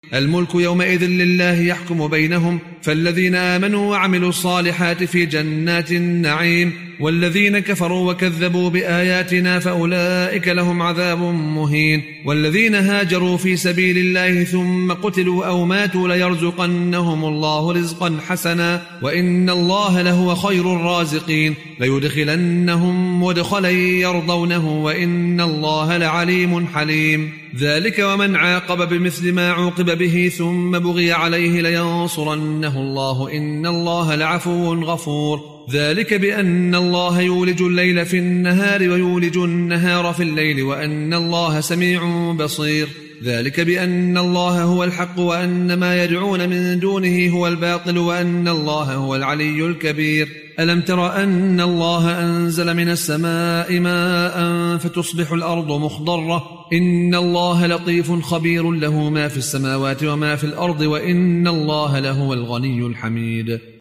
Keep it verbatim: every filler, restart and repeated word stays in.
الملك يومئذ لله يحكم بينهم، فالذين آمنوا وعملوا الصالحات في جنات النعيم، والذين كفروا وكذبوا بآياتنا فأولئك لهم عذاب مهين. والذين هاجروا في سبيل الله ثم قتلوا أو ماتوا ليرزقنهم الله رزقا حسنا وإن الله لهو خير الرازقين. ليدخلنهم مدخلا يرضونه وإن الله لعليم حليم. ذلك ومن عاقب بمثل ما عوقب به ثم بغي عليه لينصرنه الله إن الله لعفو غفور. ذلك بأن الله يولج الليل في النهار ويولج النهار في الليل وأن الله سميع بصير. ذلك بأن الله هو الحق وأن ما يدعون من دونه هو الباطل وأن الله هو العلي الكبير. ألم تر أن الله أنزل من السماء ماء فتصبح الأرض مخضرة إن الله لطيف خبير له ما في السماوات وما في الأرض وإن الله لهو الغني الحميد.